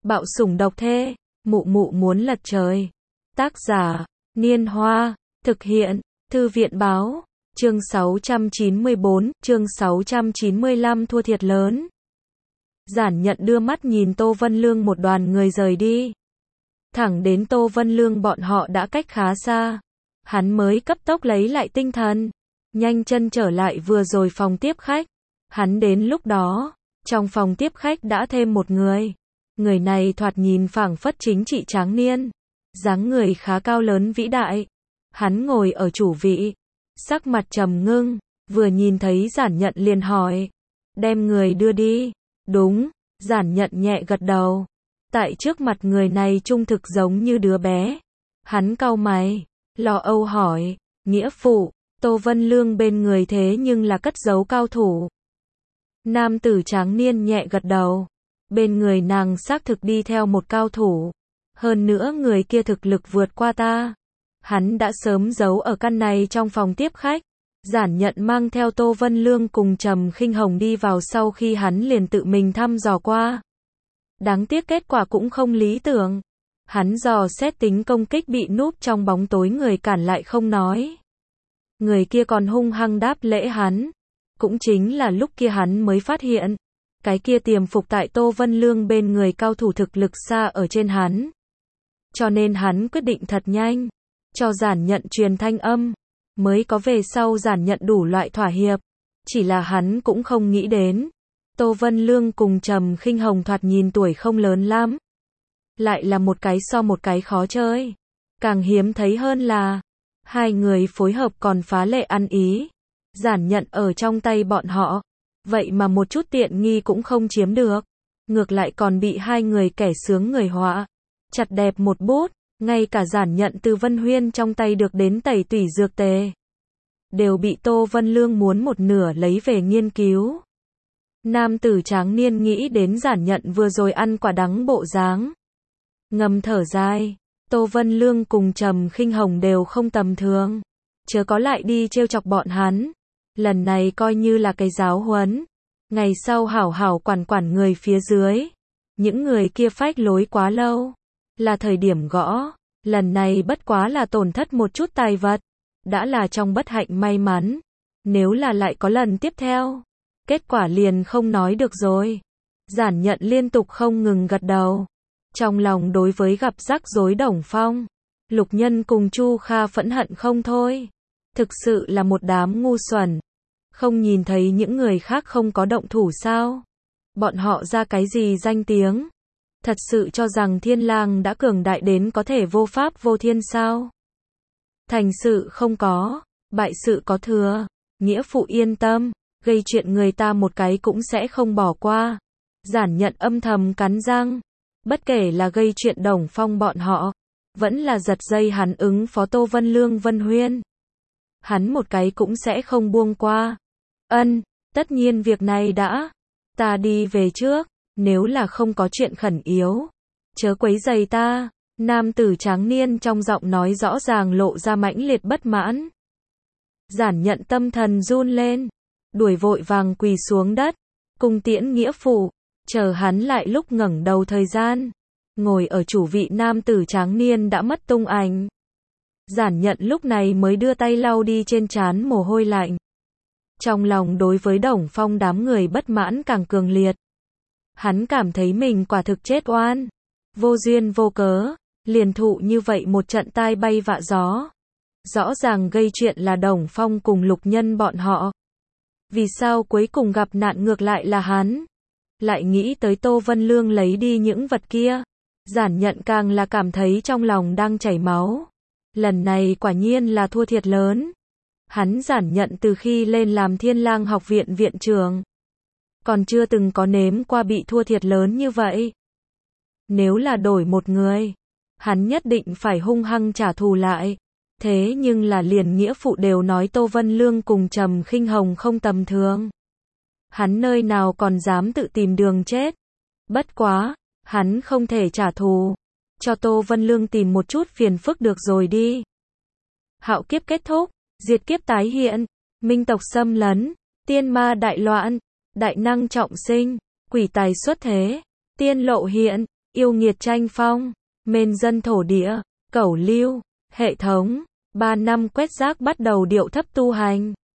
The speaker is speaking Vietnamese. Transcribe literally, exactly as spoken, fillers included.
Bạo sủng độc thê, mụ mụ muốn lật trời. Tác giả, Niên Hoa, thực hiện, Thư viện báo, chương sáu trăm chín mươi bốn, chương sáu trăm chín mươi lăm thua thiệt lớn. Giản Nhận đưa mắt nhìn Tô Vân Lương một đoàn người rời đi. Thẳng đến Tô Vân Lương bọn họ đã cách khá xa. Hắn mới cấp tốc lấy lại tinh thần. Nhanh chân trở lại vừa rồi phòng tiếp khách. Hắn đến lúc đó, trong phòng tiếp khách đã thêm một người. Người này thoạt nhìn phảng phất chính trị tráng niên. Dáng người khá cao lớn vĩ đại. Hắn ngồi ở chủ vị. Sắc mặt trầm ngưng. Vừa nhìn thấy Giản Nhận liền hỏi. Đem người đưa đi. Đúng, Giản Nhận nhẹ gật đầu. Tại trước mặt người này trung thực giống như đứa bé. Hắn cau mày, lo âu hỏi, nghĩa phụ, Tô Vân Lương bên người thế nhưng là cất giấu cao thủ. Nam tử tráng niên nhẹ gật đầu. Bên người nàng xác thực đi theo một cao thủ. Hơn nữa người kia thực lực vượt qua ta. Hắn đã sớm giấu ở căn này trong phòng tiếp khách. Giản Nhận mang theo Tô Vân Lương cùng Trầm Khinh Hồng đi vào sau khi hắn liền tự mình thăm dò qua. Đáng tiếc kết quả cũng không lý tưởng. Hắn dò xét tính công kích bị núp trong bóng tối người cản lại không nói. Người kia còn hung hăng đáp lễ hắn. Cũng chính là lúc kia hắn mới phát hiện. Cái kia tiềm phục tại Tô Vân Lương bên người cao thủ thực lực xa ở trên hắn. Cho nên hắn quyết định thật nhanh. Cho Giản Nhận truyền thanh âm. Mới có về sau Giản Nhận đủ loại thỏa hiệp. Chỉ là hắn cũng không nghĩ đến. Tô Vân Lương cùng Trầm Khinh Hồng thoạt nhìn tuổi không lớn lắm. Lại là một cái so một cái khó chơi. Càng hiếm thấy hơn là hai người phối hợp còn phá lệ ăn ý. Giản Nhận ở trong tay bọn họ. Vậy mà một chút tiện nghi cũng không chiếm được. Ngược lại còn bị hai người kẻ sướng người họa. Chặt đẹp một bút. Ngay cả Giản Nhận từ Vân Huyên trong tay được đến tẩy tủy dược tề. Đều bị Tô Vân Lương muốn một nửa lấy về nghiên cứu. Nam tử tráng niên nghĩ đến Giản Nhận vừa rồi ăn quả đắng bộ dáng. Ngầm thở dài. Tô Vân Lương cùng Trầm Khinh Hồng đều không tầm thường. Chớ có lại đi trêu chọc bọn hắn. Lần này coi như là cái giáo huấn. Ngày sau hảo hảo quản quản người phía dưới. Những người kia phách lối quá lâu. Là thời điểm gõ. Lần này bất quá là tổn thất một chút tài vật. Đã là trong bất hạnh may mắn. Nếu là lại có lần tiếp theo. Kết quả liền không nói được rồi. Giản Nhận liên tục không ngừng gật đầu. Trong lòng đối với gặp rắc rối Đồng Phong, Lục Nhân cùng Chu Kha phẫn hận không thôi. Thực sự là một đám ngu xuẩn. Không nhìn thấy những người khác không có động thủ sao? Bọn họ ra cái gì danh tiếng? Thật sự cho rằng Thiên Lang đã cường đại đến có thể vô pháp vô thiên sao? Thành sự không có, bại sự có thừa. Nghĩa phụ yên tâm, gây chuyện người ta một cái cũng sẽ không bỏ qua. Giản Nhận âm thầm cắn răng. Bất kể là gây chuyện Đồng Phong bọn họ, vẫn là giật dây hắn ứng phó Tô Vân Lương Vân Huyên. Hắn một cái cũng sẽ không buông qua. Ân, tất nhiên việc này đã. Ta đi về trước, nếu là không có chuyện khẩn yếu. Chớ quấy rầy ta. Nam tử tráng niên trong giọng nói rõ ràng lộ ra mãnh liệt bất mãn. Giản Nhận tâm thần run lên. Đuổi vội vàng quỳ xuống đất. Cung tiễn nghĩa phụ. Chờ hắn lại lúc ngẩng đầu thời gian. Ngồi ở chủ vị nam tử tráng niên đã mất tung ảnh. Giản Nhận lúc này mới đưa tay lau đi trên trán mồ hôi lạnh. Trong lòng đối với Đồng Phong đám người bất mãn càng cường liệt. Hắn cảm thấy mình quả thực chết oan. Vô duyên vô cớ, liền thụ như vậy một trận tai bay vạ gió. Rõ ràng gây chuyện là Đồng Phong cùng Lục Nhân bọn họ. Vì sao cuối cùng gặp nạn ngược lại là hắn? Lại nghĩ tới Tô Vân Lương lấy đi những vật kia. Giản Nhận càng là cảm thấy trong lòng đang chảy máu. Lần này quả nhiên là thua thiệt lớn. Hắn Giản Nhận từ khi lên làm Thiên Lang học viện viện trưởng. Còn chưa từng có nếm qua bị thua thiệt lớn như vậy. Nếu là đổi một người, hắn nhất định phải hung hăng trả thù lại. Thế nhưng là liền nghĩa phụ đều nói Tô Vân Lương cùng Trầm Khinh Hồng không tầm thường. Hắn nơi nào còn dám tự tìm đường chết. Bất quá, hắn không thể trả thù. Cho Tô Vân Lương tìm một chút phiền phức được rồi đi. Hạo kiếp kết thúc, diệt kiếp tái hiện, minh tộc xâm lấn, tiên ma đại loạn, đại năng trọng sinh, quỷ tài xuất thế, tiên lộ hiện, yêu nghiệt tranh phong, mên dân thổ địa, cẩu lưu, hệ thống, ba năm quét rác bắt đầu điệu thấp tu hành.